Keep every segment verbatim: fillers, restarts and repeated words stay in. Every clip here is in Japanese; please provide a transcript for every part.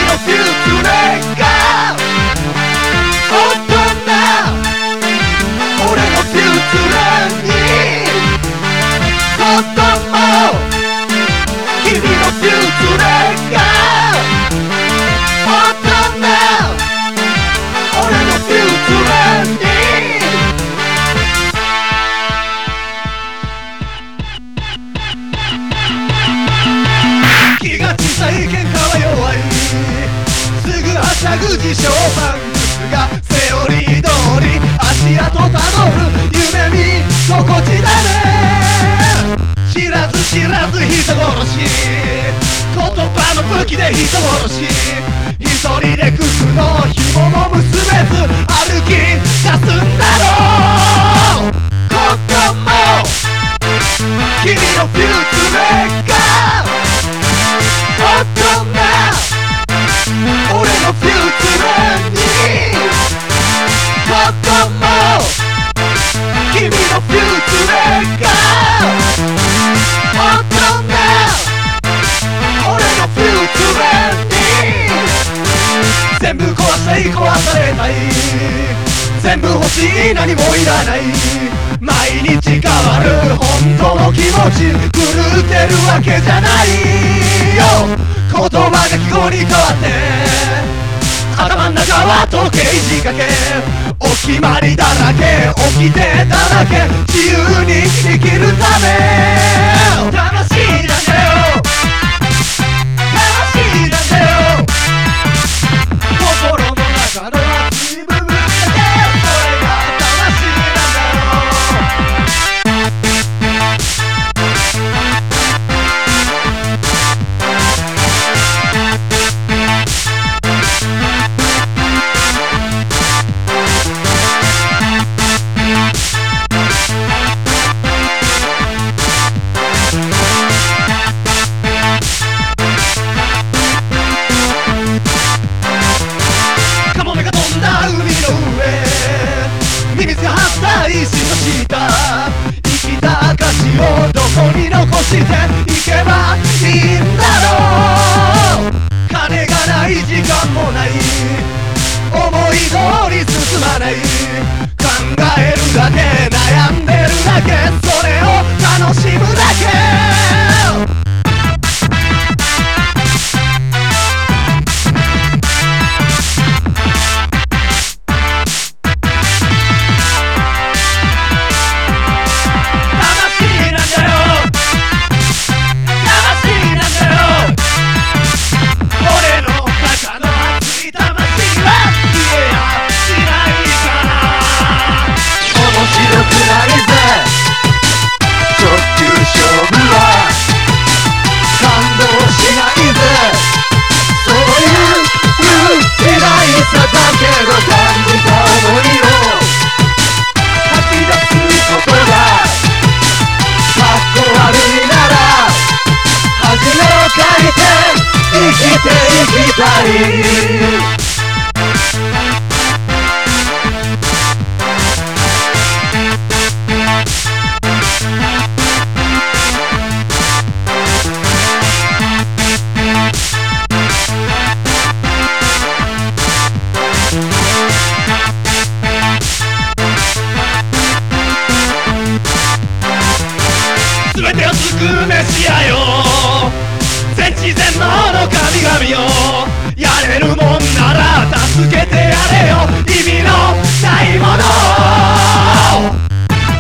のフューチュレが大人、俺のフューチュレに子供、君のフューチュレが大人、俺のフューチュレに気が小さい喧嘩は弱い、すぐはしゃぐ自称パンクスがセオリー通り足跡たどる夢見心地だね。知らず知らず人殺し、言葉の武器で人殺し、一人で靴の紐も結べず歩き出すんだろう。ここも君のフューチュレが大人、俺のフューチュレに子供、君のフューチュレが大人、俺のフューチュレに全部壊したい壊されたい、全部欲しい何もいらない、毎日変わる本当の気持ち狂ってるわけじゃないよ。言葉が記号に変わって頭ん中は時計仕掛け、お決まりだらけ起きてだらけ、自由に生きるため魂なんだよ、魂なんだよ、心の中の熱い部分だけ、それが魂なんだよ。カモメが飛んだ海の上、ミミズが張った石の下、生きた証をどこに残していけばいいんだろう。金がない時間もない、思い通り進まない、考えるだけ悩んでるだけ、それを楽しむだけ。だけど感じた想いを吐き出すことがかっこ悪いなら恥をかいて生きていきたい。全てを救うメシアよ、全知全能の神々よ、やれるもんなら助けてやれよ、意味のないものを。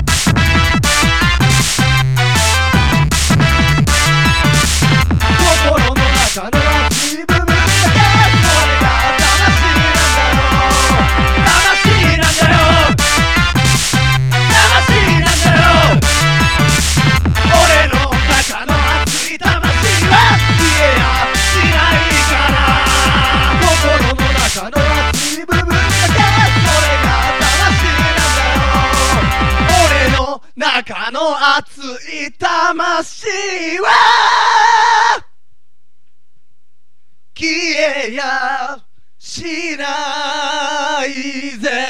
心の中の熱い部分だけ、それが魂なんだよ、魂なんだよ、魂なんだよ。俺の中の熱い魂は消えやしないから、心の中の熱い部分だけ、それが魂なんだよ。俺の中の熱い魂は消えやしないぜ。